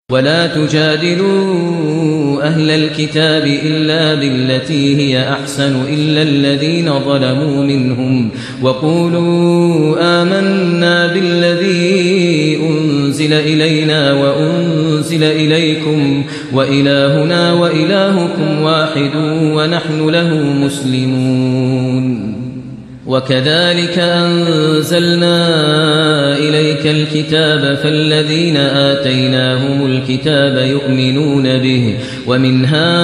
ولا تجادلوا أهل الكتاب إلا بالتي هي أحسن إلا الذين ظلموا منهم وقولوا آمنا بالذي أنزل إلينا وأنزل إليكم وإلهنا وإلهكم واحد ونحن له مسلمون وكذلك أنزلنا إليك الكتاب فالذين آتيناهم الكتاب يؤمنون به ومن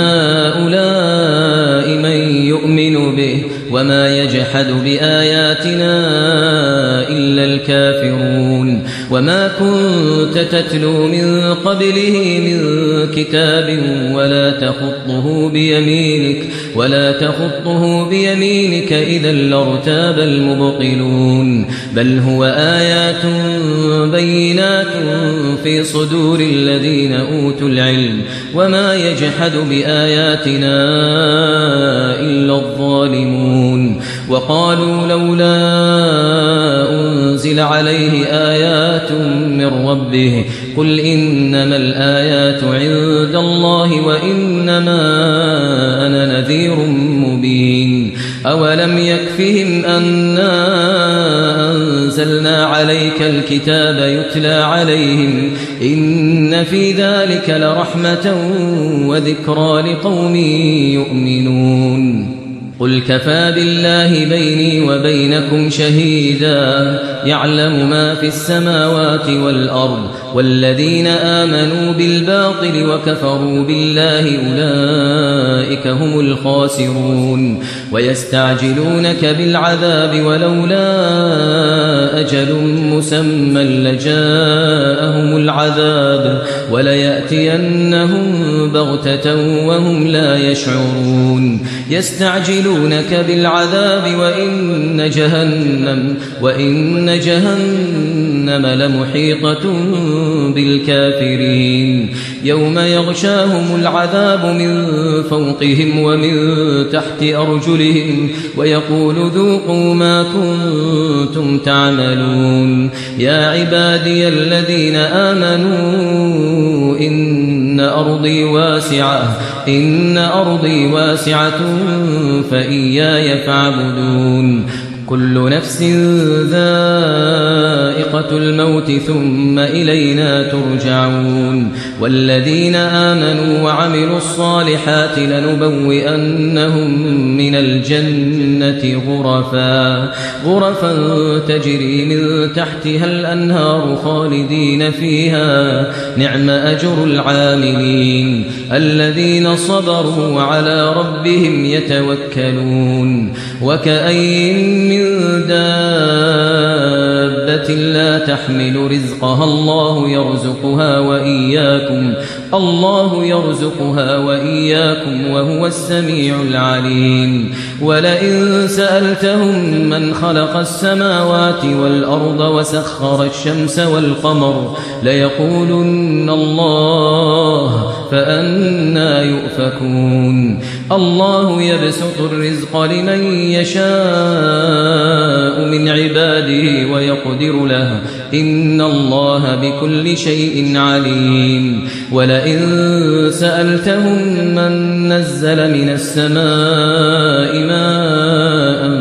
هؤلاء من يؤمن به وما يجحد بآياتنا إلا الكافرون وما كنت تتلو من قبله من كتاب ولا تخطه بيمينك إذا لارتاب المبطلون بل هو آيات بينات في صدور الذين أوتوا العلم وما يجحد بآياتنا إلا الظالمون وقالوا لولا أنزل عليه آيات من ربه قل إنما الآيات عند الله وإنما أنا نذير مبين أولم يكفهم أنا أنزلنا عليك الكتاب يتلى عليهم إن في ذلك لرحمة وذكرى لقوم يؤمنون قل كفى بالله بيني وبينكم شهيدا يعلم ما في السماوات والأرض والذين آمنوا بالباطل وكفروا بالله أولئك هم الخاسرون ويستعجلونك بالعذاب ولولا أجل مسمى لجاءهم العذاب وليأتينهم بغتة وهم لا يشعرون يستعجلونك بالعذاب وإن جهنم لمحيطة بالكافرين يوم يغشاهم العذاب من فوقهم ومن تحت أرجلهم ويقول ذوقوا ما كنتم تعملون يا عبادي الذين آمنوا إن أرضي واسعة فإياي فاعبدون كل نفس ذائقة الموت ثم إلينا ترجعون والذين آمنوا وعملوا الصالحات لنبوئنهم من الجنة غرفا تجري من تحتها الأنهار خالدين فيها نعم أجر العاملين الذين صبروا وعلى ربهم يتوكلون وكأين من دابة لا تحمل رزقها الله يرزقها وإياكم وهو السميع العليم ولئن سألتهم من خلق السماوات والأرض وسخر الشمس والقمر ليقولن الله فأنى يؤفكون الله يبسط الرزق لمن يشاء من عباده ويقدر له إن الله بكل شيء عليم ولئن سألتهم من نزل من السماء ماء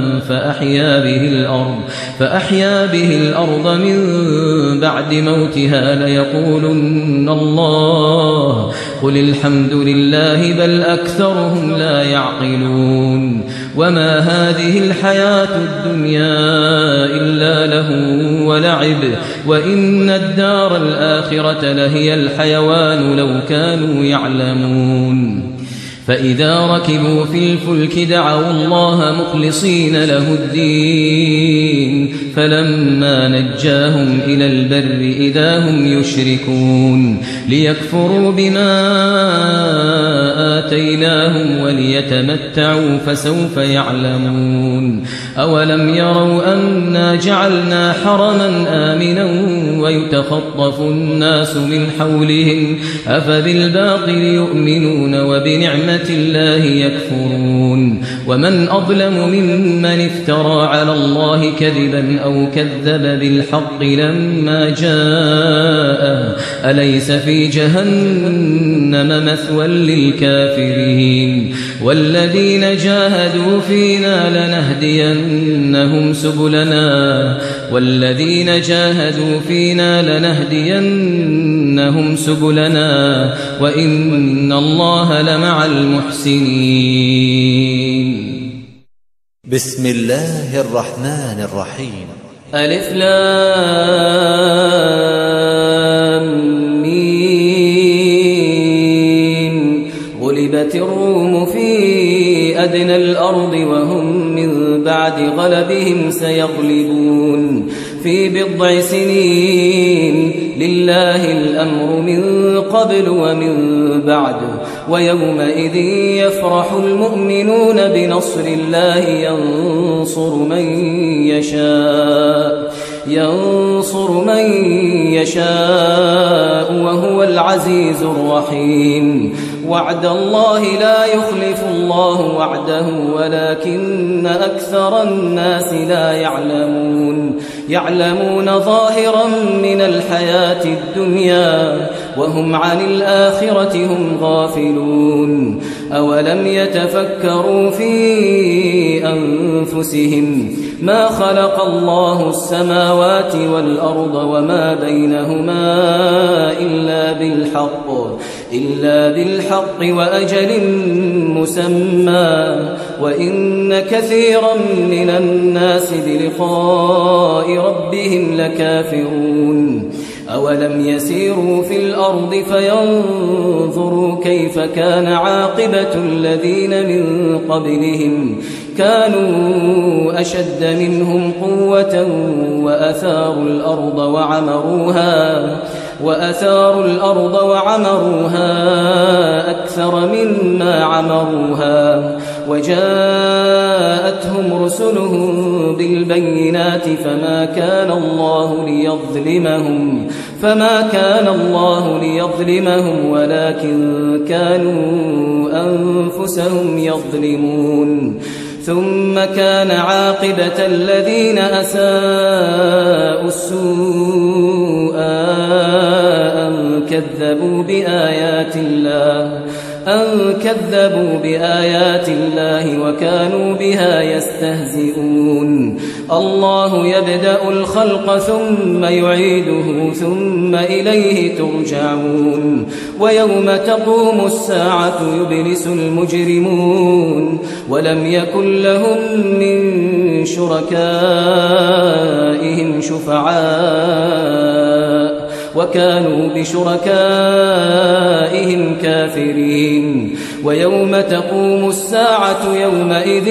فأحيا به الأرض من بعد موتها ليقولن الله قل الحمد لله بل أكثرهم لا يعقلون وما هذه الحياة الدنيا إلا لهو ولعب وإن الدار الآخرة لهي الحيوان لو كانوا يعلمون فإذا ركبوا في الفلك دعوا الله مخلصين له الدين فلما نجاهم إلى البر إذا هم يشركون ليكفروا بما آتيناهم وليتمتعوا فسوف يعلمون أولم يروا أنا جعلنا حرما آمنا ويتخطف الناس من حولهم أفبالباطل يؤمنون وبنعمة الله يكفرون ومن أظلم ممن افترى على الله كذبا أو كذب بالحق لما جاءه أليس في جهنم مثوى للكافرين والذين جاهدوا فينا لنهدينهم سبلنا وإن الله لمع المحسنين. بسم الله الرحمن الرحيم. ألف لام ميم. غلبت الروم في أدنى الأرض وهم من بعد غلبهم سيغلبون في بضع سنين لله الأمر من قبل ومن بعد ويومئذ يفرح المؤمنون بنصر الله ينصر من يشاء وهو العزيز الرحيم. وعد الله لا يخلف الله وعده ولكن أكثر الناس لا يعلمون ظاهرا من الحياة الدنيا وهم عن الآخرة هم غافلون. أولم يتفكروا في أنفسهم ما خلق الله السماوات والأرض وما بينهما إلا بالحق وأجل مسمى وإن كثيرا من الناس بلقاء ربهم لكافرون. أولم يسيروا في الأرض فينظروا كيف كان عاقبة الذين من قبلهم كانوا أشد منهم قوة وأثاروا الأرض وعمروها أكثر مما عمروها وجاءتهم رسلهم بالبينات فما كان الله ليظلمهم ولكن كانوا أنفسهم يظلمون. ثم كان عاقبة الذين أساءوا السوء أن كذبوا بآيات الله وكانوا بها يستهزئون. الله يبدأ الخلق ثم يعيده ثم إليه ترجعون. ويوم تقوم الساعة يبلس المجرمون ولم يكن لهم من شركائهم شفعاء وكانوا بشركائهم كافرين. ويوم تقوم الساعة يومئذ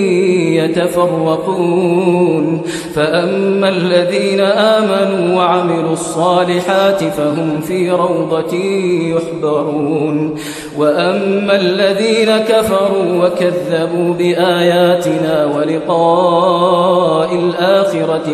يتفرقون فأما الذين آمنوا وعملوا الصالحات فهم في روضة يحبرون وأما الذين كفروا وكذبوا بآياتنا ولقاء الآخرة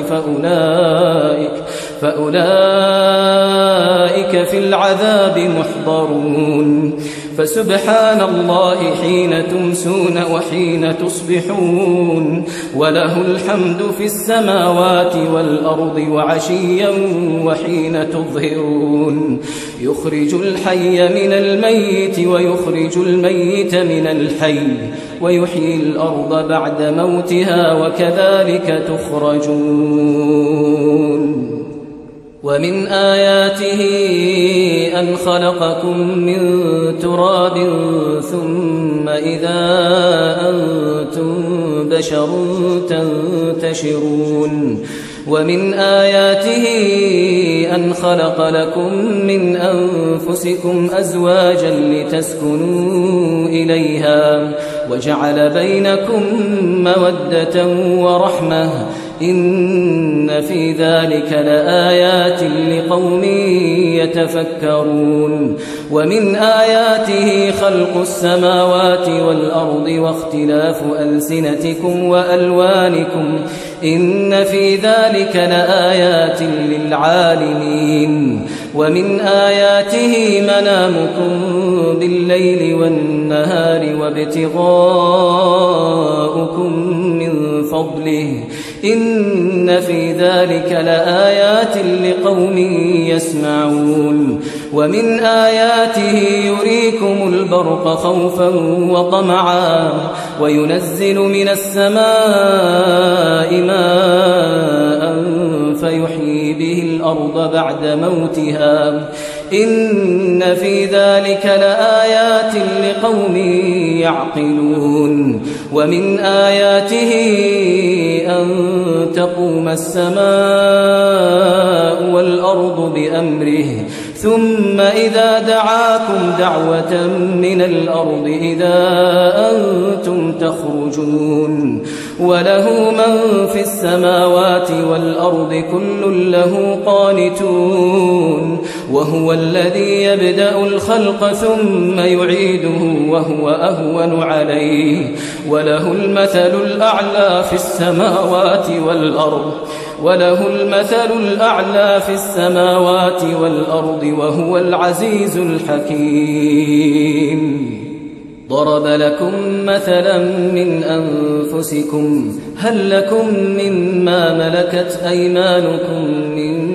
فأولئك في العذاب محضرون. فسبحان الله حين تمسون وحين تصبحون وله الحمد في السماوات والأرض وعشيا وحين تظهرون. يخرج الحي من الميت ويخرج الميت من الحي ويحيي الأرض بعد موتها وكذلك تخرجون. ومن آياته أن خلقكم من تراب ثم إذا أنتم بشر تنتشرون. ومن آياته أن خلق لكم من أنفسكم أزواجا لتسكنوا إليها وجعل بينكم مودة ورحمة إن في ذلك لآيات لقوم يتفكرون. ومن آياته خلق السماوات والأرض واختلاف ألسنتكم وألوانكم إن في ذلك لآيات للعالمين. ومن آياته منامكم بالليل والنهار وابتغاؤكم من فضله إن في ذلك لآيات لقوم يسمعون ومن آياته يريكم البرق خوفا وطمعا وينزل من السماء ماء فيحيي به الأرض بعد موتها إن في ذلك لآيات لقوم يعقلون ومن آياته أن تقوم السماء والأرض بأمره ثم إذا دعاكم دعوة من الأرض إذا أنتم تخرجون وله من في السماوات والأرض كل له قانتون وهو الذي يبدأ الخلق ثم يعيده وهو أهون عليه وله المثل الأعلى في السماوات والأرض وهو العزيز الحكيم ضرب لكم مثلا من أنفسكم هل لكم مما ملكت أيمانكم من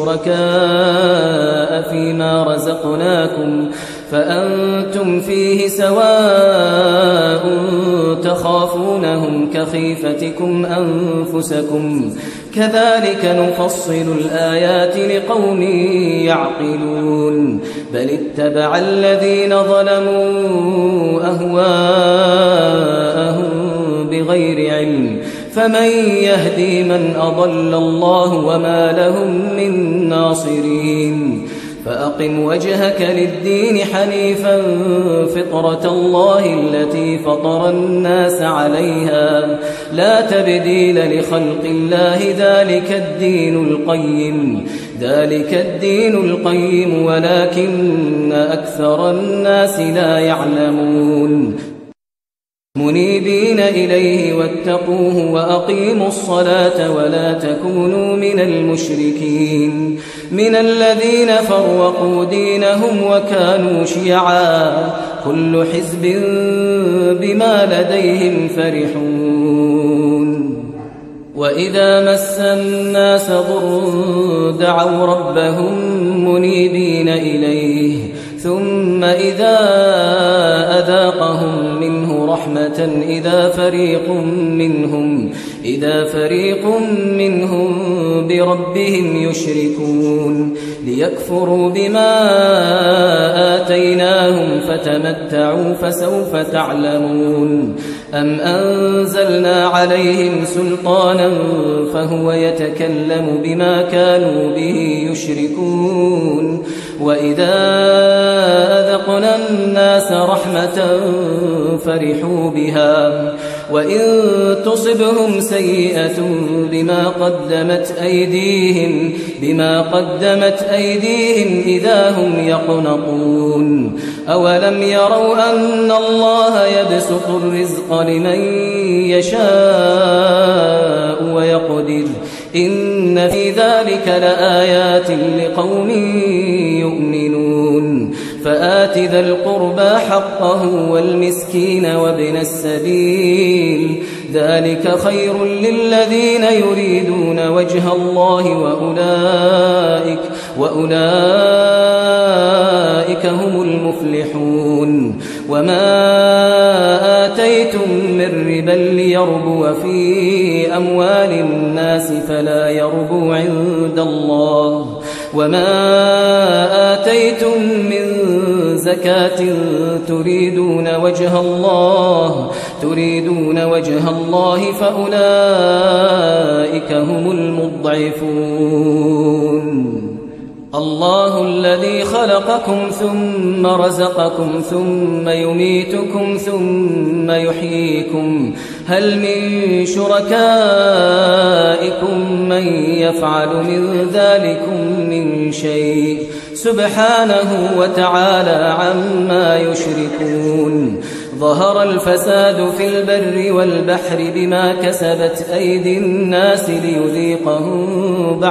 شركاء فيما رزقناكم فأنتم فيه سواء تخافونهم كخيفتكم أنفسكم كذلك نفصل الآيات لقوم يعقلون بل اتبع الذين ظلموا أهواءهم بغير علم فمن يهدي من أضل الله وما لهم من ناصرين فأقم وجهك للدين حنيفا فطرة الله التي فطر الناس عليها لا تبديل لخلق الله ذلك الدين القيم ولكن أكثر الناس لا يعلمون منيبين إليه واتقوه وأقيموا الصلاة ولا تكونوا من المشركين من الذين فرقوا دينهم وكانوا شيعا كل حزب بما لديهم فرحون وإذا مس الناس ضر دعوا ربهم منيبين إليه ثم إذا أذاقهم منه رحمة إذا فريق منهم بربهم يشركون ليكفروا بما آتيناهم فتمتعوا فسوف تعلمون أم أنزلنا عليهم سلطانا فهو يتكلم بما كانوا به يشركون وإذا أذقنا الناس رحمة فرحوا بها وإن تصبهم سيئة بما قدمت أيديهم إذا هم يقنطون أولم يروا أن الله يبسط الرزق لمن يشاء ويقدر إن في ذلك لآيات لقوم يؤمنون فآت ذا القربى حقه والمسكين وابن السبيل ذلك خير للذين يريدون وجه الله وأولئك هم المفلحون وما آتيتم من ربا ليربو في أموال الناس فلا يربو عند الله وما آتيتم من زكاة تريدون وجه الله فأولئك هم المضعفون الله الذي خلقكم ثم رزقكم ثم يميتكم ثم يحييكم هل من شركائكم من يفعل من ذلكم من شيء سبحانه وتعالى عما يشركون ظهر الفساد في البر والبحر بما كسبت أيدي الناس ليذيقهم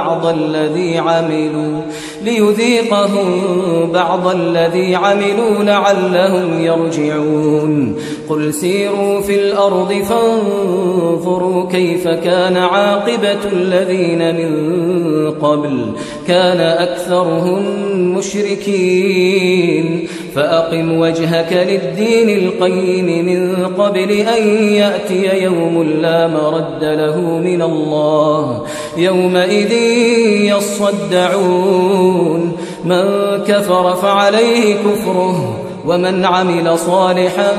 بعض الذي عملوا لعلهم يرجعون قل سيروا في الأرض فانظروا كيف كان عاقبة الذين من قبل كان أكثرهم مشركين فأقم وجهك للدين القيم من قبل أن يأتي يوم لا مرد له من الله يومئذ يصدعون من كفر فعليه كفره ومن عمل صالحا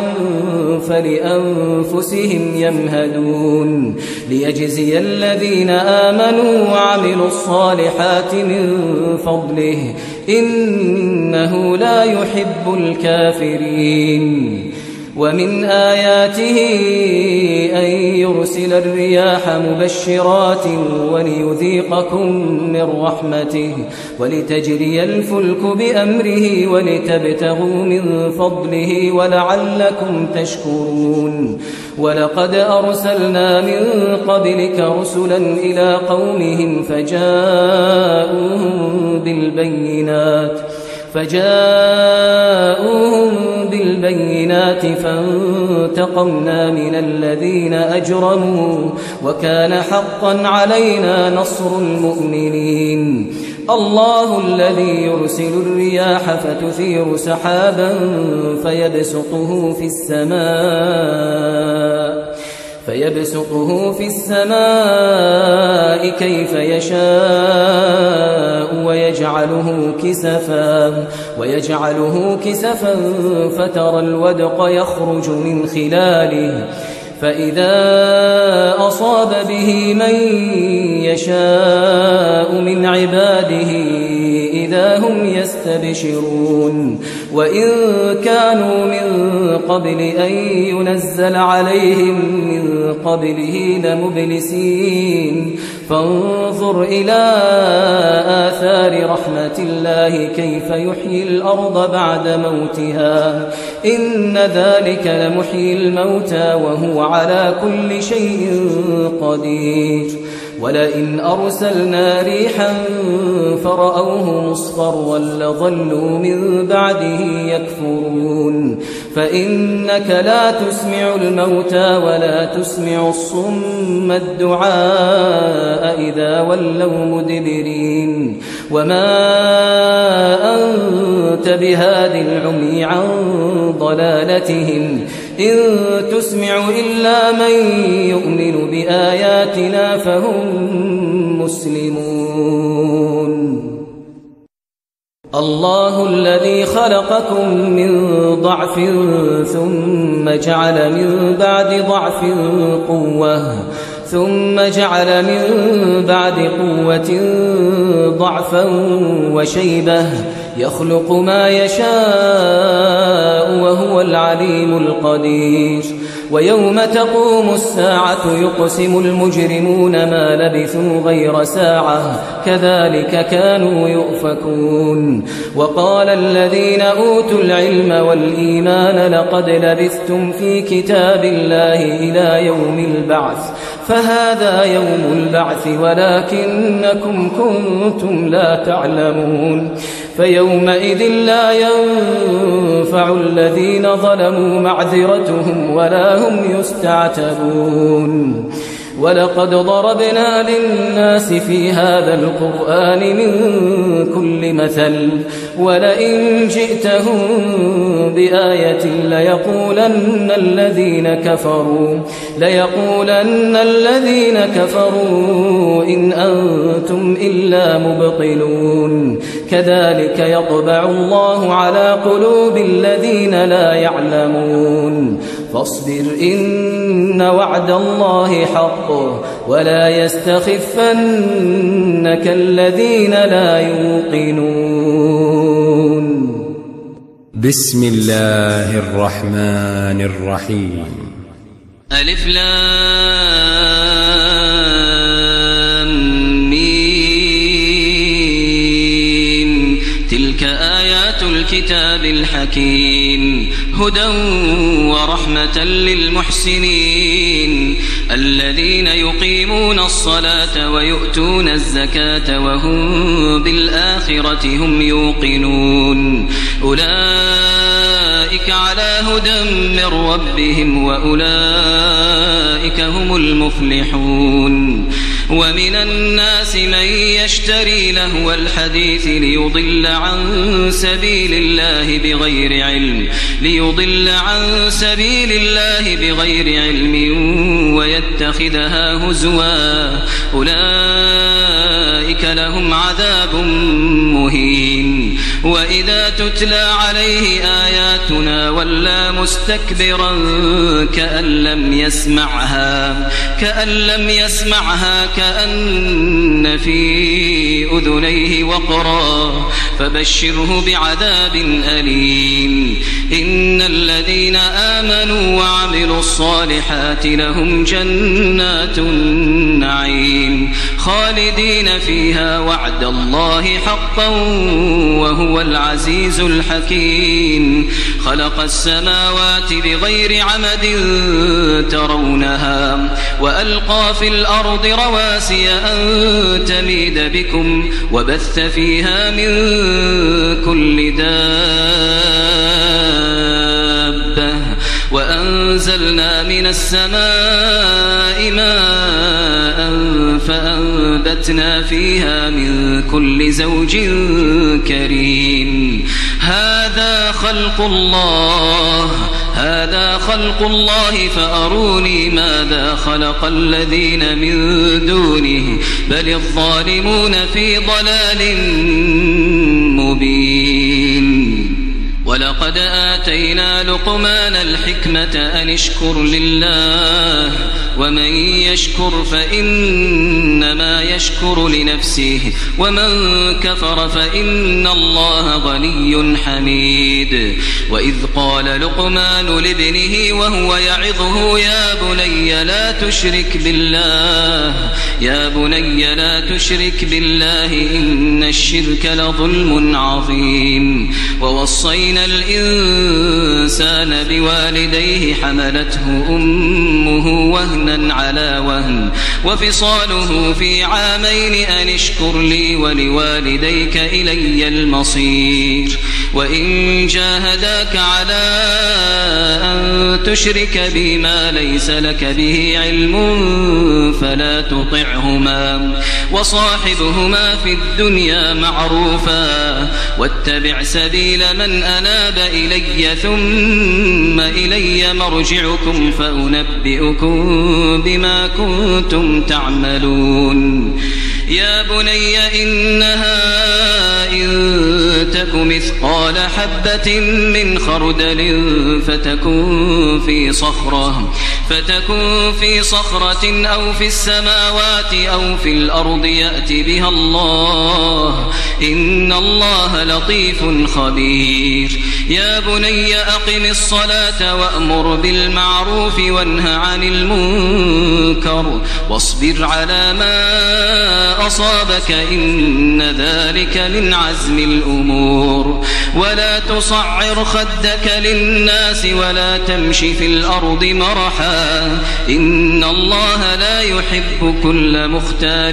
فلأنفسهم يمهدون ليجزي الذين آمنوا وعملوا الصالحات من فضله إنه لا يحب الكافرين ومن آياته أن يرسل الرياح مبشرات وليذيقكم من رحمته ولتجري الفلك بأمره ولتبتغوا من فضله ولعلكم تشكرون ولقد أرسلنا من قبلك رسلا إلى قومهم فجاءوهم بالبينات فانتقمنا من الذين أجرموا وكان حقا علينا نصر المؤمنين الله الذي يرسل الرياح فتثير سحابا فيبسطه في السماء كيف يشاء ويجعله كسفا فترى الودق يخرج من خلاله فإذا أصاب به من يشاء من عباده إذا هم يستبشرون وإن كانوا من قبل أن ينزل عليهم من قبله لمبلسين فانظر إلى آثار رحمة الله كيف يحيي الأرض بعد موتها إن ذلك لمحيي الموتى وهو على كل شيء قدير ولئن أرسلنا ريحا فرأوه مصفرا لظلوا من بعده يكفرون فإنك لا تسمع الموتى ولا تسمع الصم الدعاء إذا ولوا مدبرين وما أنت بهاد العمي عن ضلالتهم إن تسمع إلا من يؤمن بآياتنا فهم مسلمون الله الذي خلقكم من ضعف ثم جعل من بعد ضعف قوة ثم جعل من بعد قوة ضعفا وشيبة يخلق ما يشاء وهو العليم القدير ويوم تقوم الساعة يقسم المجرمون ما لبثوا غير ساعة كذلك كانوا يؤفكون وقال الذين أوتوا العلم والإيمان لقد لبثتم في كتاب الله إلى يوم البعث فهذا يوم البعث ولكنكم كنتم لا تعلمون فيومئذ لا ينفع الذين ظلموا معذرتهم ولا هم يستعتبون ولقد ضربنا للناس في هذا القرآن من كل مثل ولئن جئتهم بآية ليقولن الذين كفروا إن أنتم إلا مبطلون كذلك يطبع الله على قلوب الذين لا يعلمون فاصبر إن وعد الله حق ولا يستخفنك الذين لا يوقنون بسم الله الرحمن الرحيم ألف لام ميم تلك آيات الكتاب الكتاب الحكيم هدى ورحمة للمحسنين الذين يقيمون الصلاة ويؤتون الزكاة وهم بالآخرة هم يوقنون أولئك على هدى من ربهم وأولئك هم المفلحون ومن الناس من يشتري لهو الحديث ليضل عن سبيل الله بغير علم ويتخذها هزوا أولئك لهم عذاب مهين وإذا تتلى عليه آياتنا ولى مستكبرا كأن لم يسمعها كأن في أذنيه وقرا فبشره بعذاب أليم إن الذين آمنوا وعملوا الصالحات لهم جنات النعيم خالدين فيها وعد الله حقا وهو العزيز الحكيم خلق السماوات بغير عمد ترونها وألقى في الأرض رواسي أن تميد بكم وبث فيها من كل دابة وأنزلنا من السماء ماء فأنبتنا فيها من كل زوج كريم هذا خلق الله فأروني ماذا خلق الذين من دونه بل الظالمون في ضلال مبين ولقد آتينا لقمان الحكمة أن اشكر لله ومن يشكر فإنما يشكر لنفسه ومن كفر فإن الله غني حميد وإذ قال لقمان لابنه وهو يعظه يا بني لا تشرك بالله إن الشرك لظلم عظيم ووصينا الإنسان بوالديه حملته أمه وهنا على وهن وفصاله في عامين أن اشكر لي ولوالديك إلي المصير وإن جاهداك على أن تشرك بي ما ليس لك به علم فلا تطعهما وصاحبهما في الدنيا معروفا واتبع سبيل من أناب إلي ثم إلي مرجعكم فأنبئكم بما كنتم تعملون يا بني إنها إن تك مثقال حبة من خردل فتكن في صخرة أو في السماوات أو في الأرض يأت بها الله إن الله لطيف خبير يا بني أقم الصلاة وأمر بالمعروف وانه عن المنكر واصبر على ما أصابك إن ذلك من عزم الأمور ولا تصعر خدك للناس ولا تمش في الأرض مرحا إن الله لا يحب كل مختال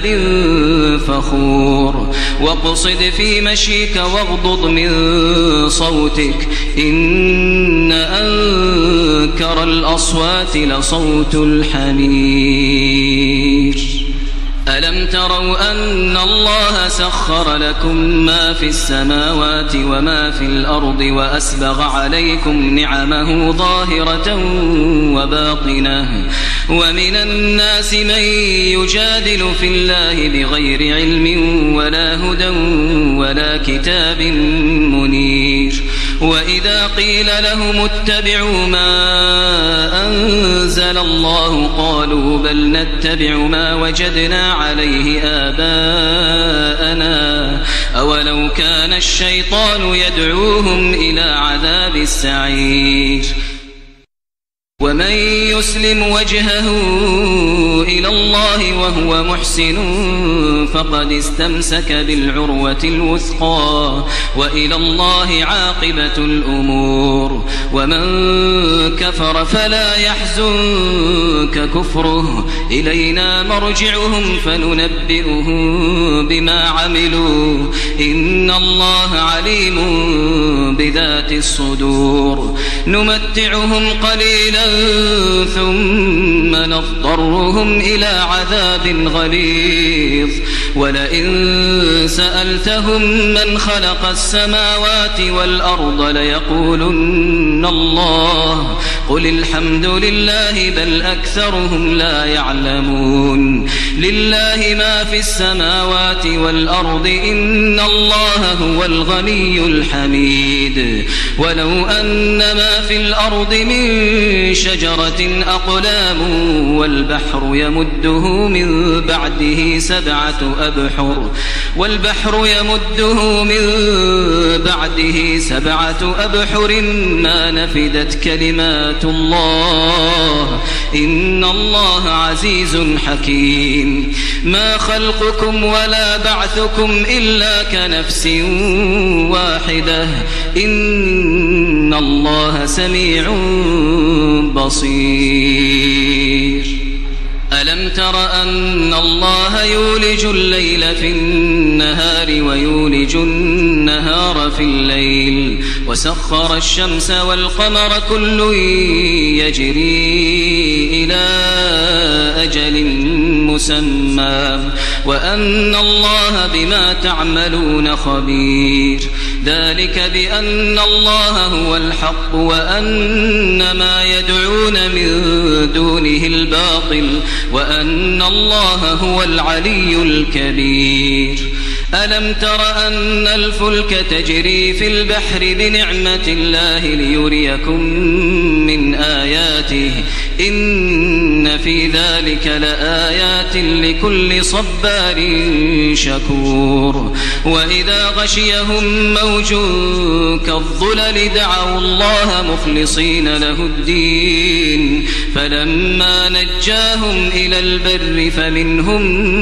فخور واقصد في مشيك واغضض من صوتك إن أنكر الأصوات لصوت الحمير ألم تروا أن الله سخر لكم ما في السماوات وما في الأرض وأسبغ عليكم نعمه ظاهرة وباطنة ومن الناس من يجادل في الله بغير علم ولا هدى ولا كتاب منير وإذا قيل لهم اتبعوا ما أنزل الله قالوا بل نتبع ما وجدنا عليه آباءنا أولو كان الشيطان يدعوهم إلى عذاب السعير ومن ومن يسلم وجهه إلى الله وهو محسن فقد استمسك بالعروة الوثقى وإلى الله عاقبة الأمور ومن كفر فلا يحزنك كفره إلينا مرجعهم فننبئهم بما عملوا إن الله عليم بذات الصدور نمتعهم قليلا ثم نضطرهم إلى عذاب غليظ ولئن سألتهم من خلق السماوات والأرض ليقولن الله قل الحمد لله بل أكثرهم لا يعلمون لله ما في السماوات والأرض إن الله هو الغني الحميد ولو أن ما في الأرض من شجرة أقلام والبحر يمده من بعده سبعة أبحر ما نفدت كلمات الله إن الله عزيز حكيم ما خلقكم ولا بعثكم إلا كنفس واحدة إن الله سميع بصير ألم تر أن الله يولج الليل في النهار ويولج النهار في الليل وسخر الشمس والقمر كل يجري إلى أجل مسمى وأن الله بما تعملون خبير ذلك بأن الله هو الحق وأن ما يدعون من دونه الباطل وأن الله هو العلي الكبير ألم تر أن الفلك تجري في البحر بنعمة الله ليريكم من آياته إن في ذلك لآيات لكل صبار شكور وإذا غشيهم موج كالظلل دعوا الله مخلصين له الدين فلما نجاهم إلى البر فمنهم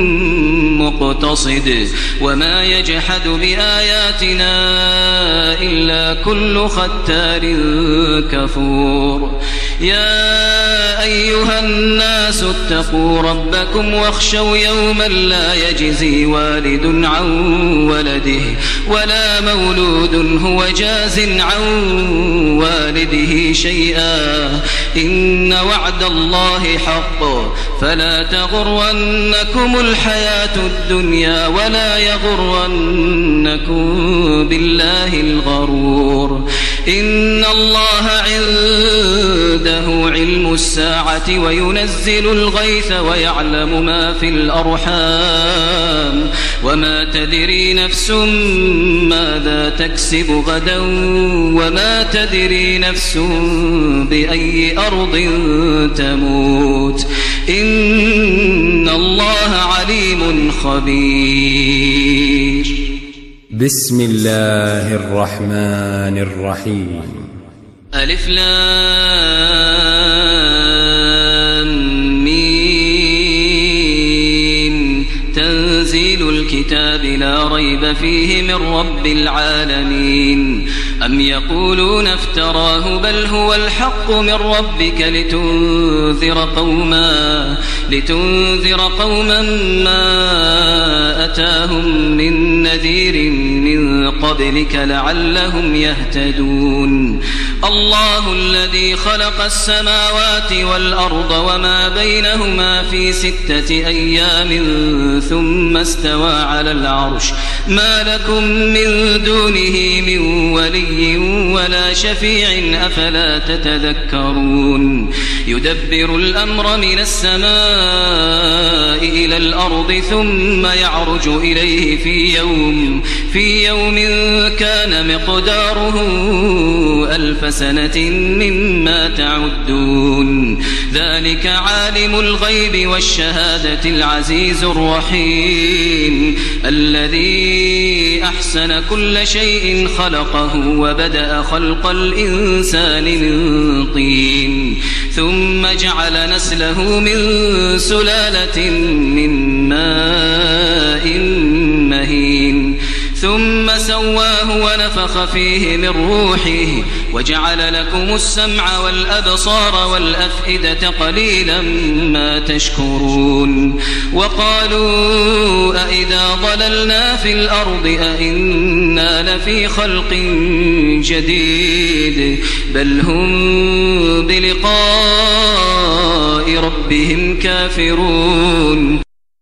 مقتصد وما يجحد بآياتنا إلا كل ختار كفور يا أيها الناس اتقوا ربكم واخشوا يوما لا يجزي والد عن ولده ولا مولود هو جاز عن والده شيئا إن وعد الله حق فلا تغرنكم الحياة الدنيا ولا يغرنكم بالله الغرور إن الله عنده علم الساعة وينزل الغيث ويعلم ما في الأرحام وما تدري نفس ماذا تكسب غدا وما تدري نفس بأي أرض تموت إن الله عليم خبير بسم الله الرحمن الرحيم ألف لام ميم تنزيل الكتاب لا ريب فيه من رب العالمين أم يقولون افتراه بل هو الحق من ربك لتنذر قوما ما أتاهم من نذير من قبلك لعلهم يهتدون الله الذي خلق السماوات والأرض وما بينهما في 6 أيام ثم استوى على العرش ما لكم من دونه من ولي ولا شفيع أفلا تتذكرون يدبر الأمر من السماء إلى الأرض ثم يعرج إليه في يوم كان مقداره 1000 سنة مما تعدون ذلك عالم الغيب والشهادة العزيز الرحيم الذي أحسن كل شيء خلقه وبدأ خلق الإنسان من طين ثم جعل نسله من سلالة من ماء مهين ثم سواه ونفخ فيه من روحه وجعل لكم السمع والأبصار والأفئدة قليلا ما تشكرون وقالوا أئذا ضللنا في الأرض أئنا لفي خلق جديد بل هم بلقاء ربهم كافرون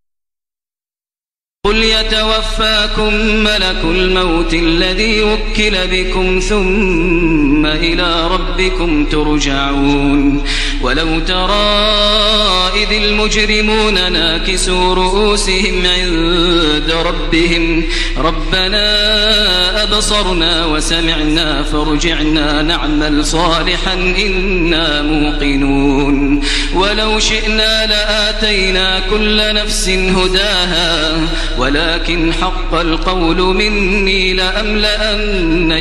قل يتوفاكم ملك الموت الذي وكل بكم ثم إلى ربكم ترجعون ولو ترى إذ المجرمون ناكسوا رؤوسهم عند ربهم ربنا أبصرنا وسمعنا فارجعنا نعمل صالحا إنا موقنون ولو شئنا لآتينا كل نفس هداها ولكن حق القول مني لأملأن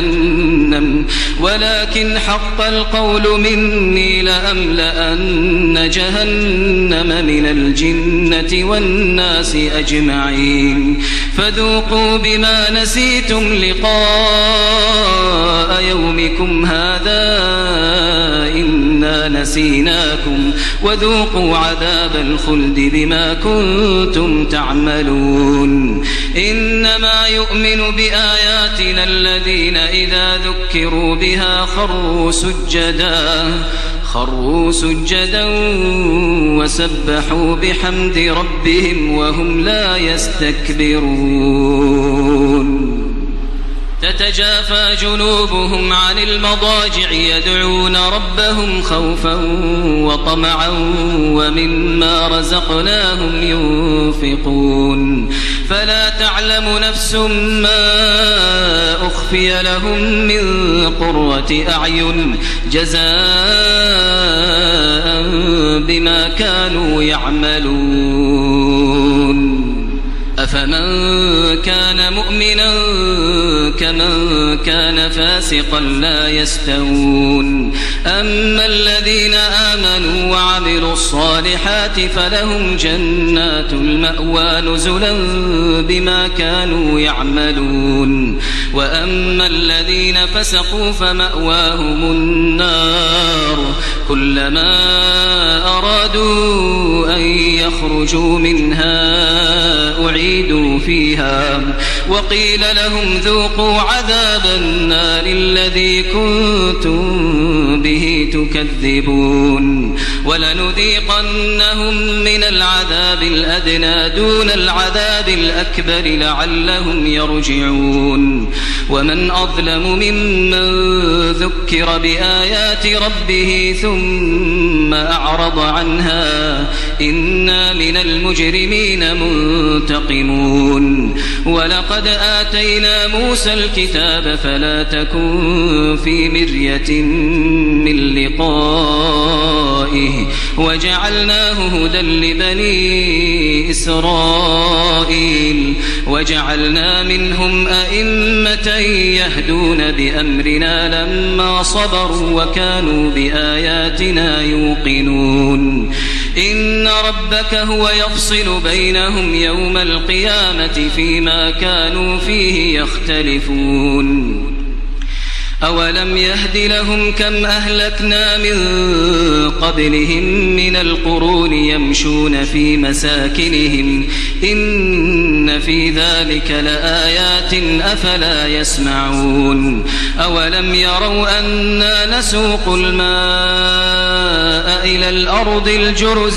جهنم من الجنة والناس أجمعين فذوقوا بما نسيتم لقاء يومكم هذا إنا نسيناكم وذوقوا عذاب الخلد بما كنتم تعملون إنما يؤمن بآياتنا الذين إذا ذكروا بها خروا سجدا وسبحوا بحمد ربهم وهم لا يستكبرون تتجافى جنوبهم عن المضاجع يدعون ربهم خوفا وطمعا ومما رزقناهم ينفقون فلا تعلم نفس ما أخفي لهم من قرة أعين جزاء بما كانوا يعملون أفمن كان مؤمنا كمن كان فاسقا لا يستوون أما الذين آمنوا وعملوا الصالحات فلهم جنات المأوى نزلا بما كانوا يعملون وأما الذين فسقوا فمأواهم النار كلما أرادوا أن يخرجوا منها أعيدوا فيها وقيل لهم ذوقوا عذاب النار الذي كنتم به تكذبون ولنذيقنهم من العذاب الأدنى دون العذاب الأكبر لعلهم يرجعون ومن أظلم ممن ذكر بآيات ربه ثم أعرض عنها إنا من المجرمين منتقمون ولقد آتينا موسى الكتاب فلا تكن في مرية من لقائه وجعلناه هدى لبني إسرائيل وجعلنا منهم أئمة يهدون بأمرنا لما صبروا وكانوا بآياتنا يوقنون إن ربك هو يفصل بينهم يوم القيامة فيما كانوا فيه يختلفون أولم يهد لهم كم أهلكنا من قبلهم من القرون يمشون في مساكنهم إن في ذلك لآيات أفلا يسمعون أولم يروا أنا نسوق الماء إلى الأرض الجرز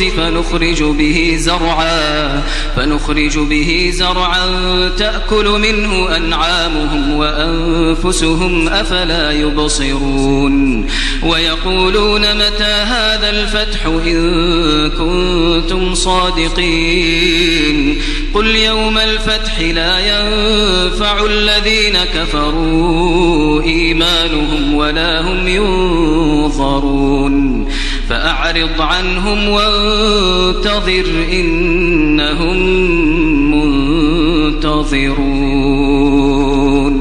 فنخرج به زرعا تأكل منه أنعامهم وأنفسهم أفلا يبصرون ويقولون متى هذا الفتح إن كنتم صادقين قل يوم الفتح لا ينفع الذين كفروا إيمانهم ولا هم ينظرون فأعرض عنهم وانتظر إنهم منتظرون.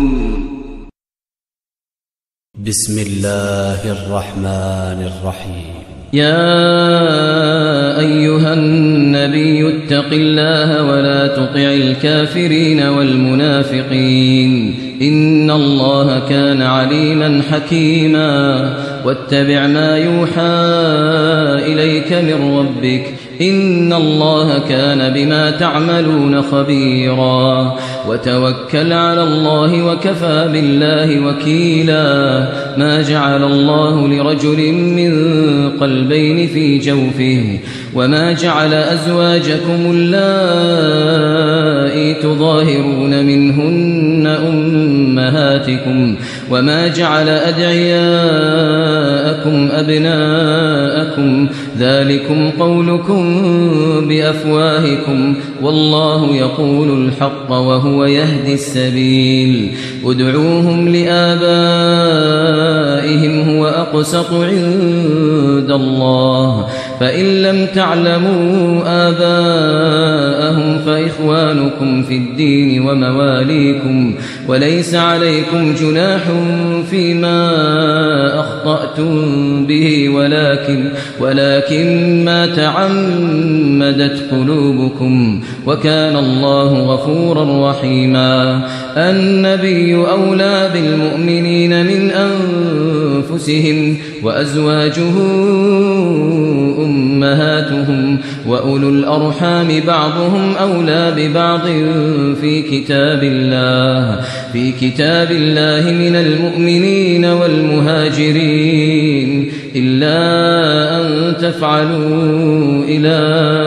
بسم الله الرحمن الرحيم. يا أيها النبي اتق الله ولا تطع الكافرين والمنافقين إن الله كان عليما حكيما واتبع ما يوحى إليك من ربك إن الله كان بما تعملون خبيرا وتوكل على الله وكفى بالله وكيلا ما جعل الله لرجل من قلبين في جوفه وما جعل أزواجكم اللائي تظاهرون منهن أمهاتكم وما جعل أدعياءكم أبناءكم ذلكم قولكم بأفواهكم والله يقول الحق وهو يهدي السبيل ادعوهم لآبائهم هو أقسط عند الله فإن لم تعلموا آباءهم فإخوانكم في الدين ومواليكم وليس عليكم جناح فيما أخطأتم به ولكن ما تعمدت قلوبكم وكان الله غفورا رحيما. النبي أولى بالمؤمنين من أنفسهم وأزواجه أمهاتهم وأولو الأرحام بعضهم أولى ببعض في كتاب الله من المؤمنين والمهاجرين إلا أن تفعلوا إلى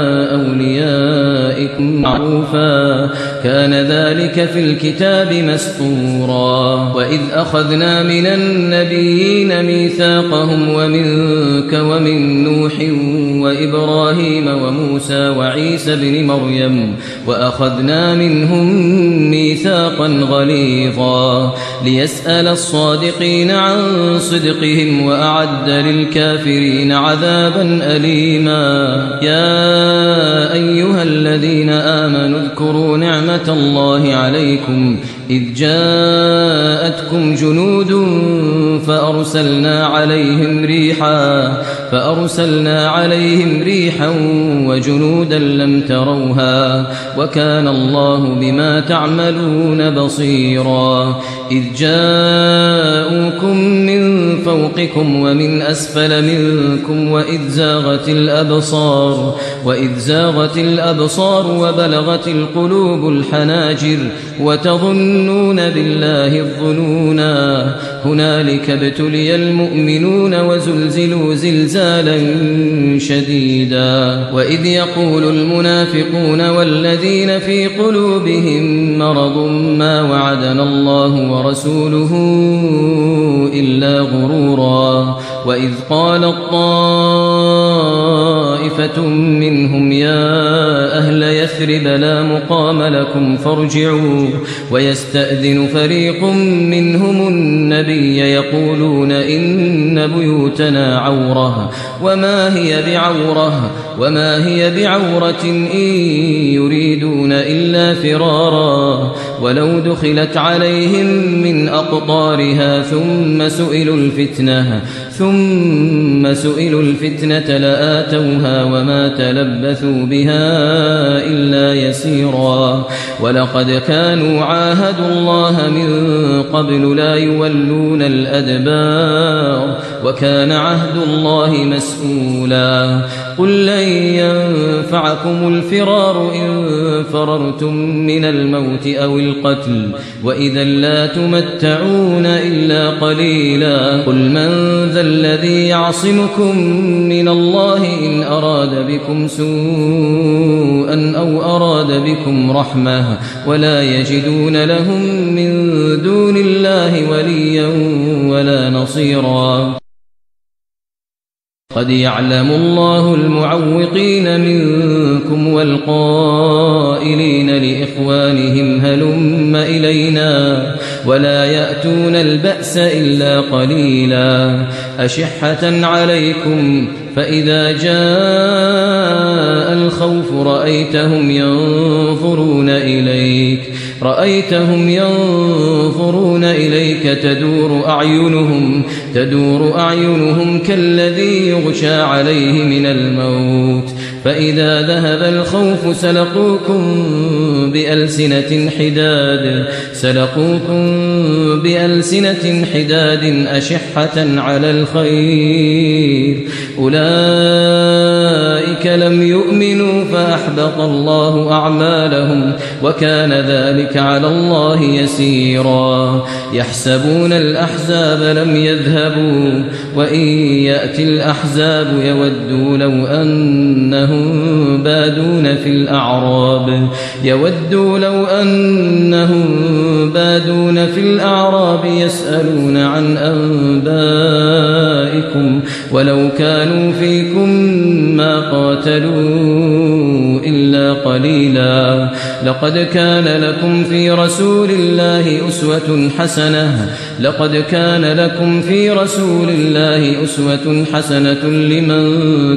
أوليائكم معروفا كان ذلك في الكتاب مسطورا. وإذ أخذنا من النبيين ميثاقهم ومنك ومن نوح وإبراهيم وموسى وعيسى بن مريم وأخذنا منهم ميثاقا غليظا ليسأل الصادقين عن صدقهم وأعد للكافرين عذابا أليما. يا أيها الذين آمنوا اذكروا نعمة الله عليكم إذ جاءتكم جنود فأرسلنا عليهم ريحا وجنودا لم تروها وكان الله بما تعملون بصيرا. إذ جاءوكم من فوقكم ومن أسفل منكم وإذ زاغت الأبصار وبلغت القلوب الحناجر وتظنون بالله الظنونا هنالك ابتلي المؤمنون وزلزلوا زلزالا شديدا. وإذ يقول المنافقون والذين في قلوبهم مرض ما وعدنا الله ورسوله إلا غرورا. وإذ قالت طائفة منهم يا أهل يثرب لا مقام لكم فارجعوا ويستأذن فريق منهم النبي يقولون إن بيوتنا عورة وما هي بعورة إن يريدون إلا فرارا ولو دخلت عليهم من أقطارها ثم سئلوا الفتنة لآتوها وما تلبثوا بها إلا يسيرا. ولقد كانوا عاهدوا الله من قبل لا يولون الأدبار وكان عهد الله مسؤولا. قل لن ينفعكم الفرار إن فررتم من الموت أو القتل وإذا لا تمتعون إلا قليلا قل من ذا الذي يعصمكم من الله إن أراد بكم سوءا أو أراد بكم رحمة ولا يجدون لهم من دون الله وليا ولا نصيرا قد يعلم الله المعوقين منكم والقائلين لإخوانهم هلم إلينا ولا يأتون البأس إلا قليلا أشحة عليكم فإذا جاء الخوف رأيتهم ينظرون إليك تدور أعينهم كالذي يغشى عليه من الموت فإذا ذهب الخوف سلقوكم بألسنة حداد أشحة على الخير أولئك لم يؤمنوا فأحبط الله أعمالهم وكان ذلك على الله يسيرا يحسبون الأحزاب لم يذهبوا وإن يأتي الأحزاب يودوا لو أنهم بادون في الأعراب يسألون عن أنبائكم ولو كانوا فيكم ما قاتلوا إلا قليلا لقد كان لكم في رسول الله أسوة حسنة لمن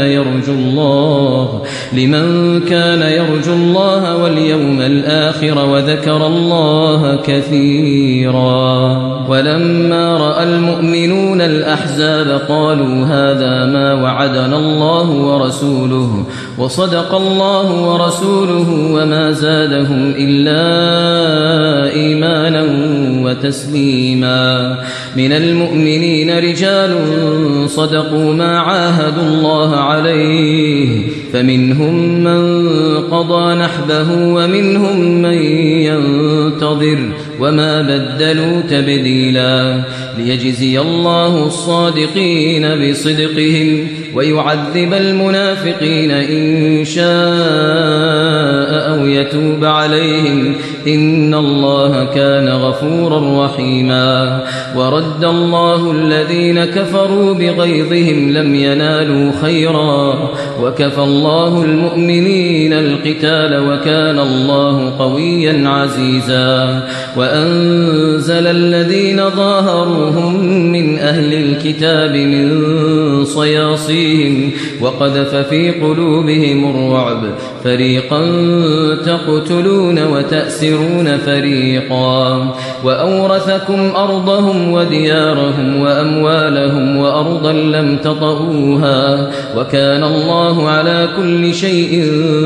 كان يرجو الله واليوم الآخر وذكر الله كثيرا ولما رأى المؤمنون الأحزاب قالوا هذا ما وعدنا الله ورسوله وصدق الله ورسوله وما زادهم إلا إيمانا وتسليما من المؤمنين رجال صدقوا ما عاهدوا الله عليه فمنهم من قضى نحبه ومنهم من ينتظر وما بدلوا تبديلا ليجزي الله الصادقين بصدقهم ويعذب المنافقين إن شاء أو يتوب عليهم إن الله كان غفورا رحيما ورد الله الذين كفروا بغيظهم لم ينالوا خيرا وكفى الله المؤمنين القتال وكان الله قويا عزيزا وأنزل الذين ظاهروهم من أهل الكتاب من صياصيهم وقذف في قلوبهم الرعب فريقا تقتلون وتأسرون فريقا وأورثكم أرضهم وديارهم وأموالهم وأرضا لم تطئوها وكان الله على كل شيء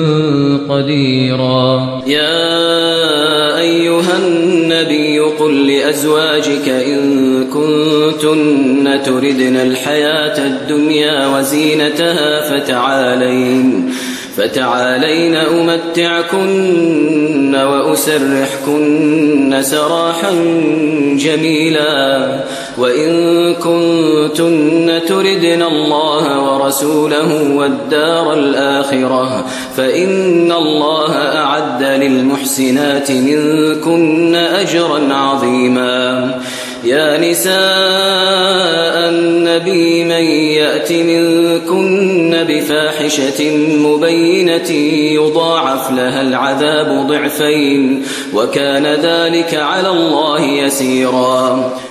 قديرا يا أيها النبي قل لأزواجك إن كنتن تردن الحياة الدنيا وزينتها فتعالين أمتعكن وأسرحكن سراحا جميلا وإن كنتن تردن الله ورسوله والدار الآخرة فإن الله أعد للمحسنات منكن أجرا عظيما يا نساء النبي من يأت منكن بفاحشة مبينة يضاعف لها العذاب ضعفين وكان ذلك على الله يسيرا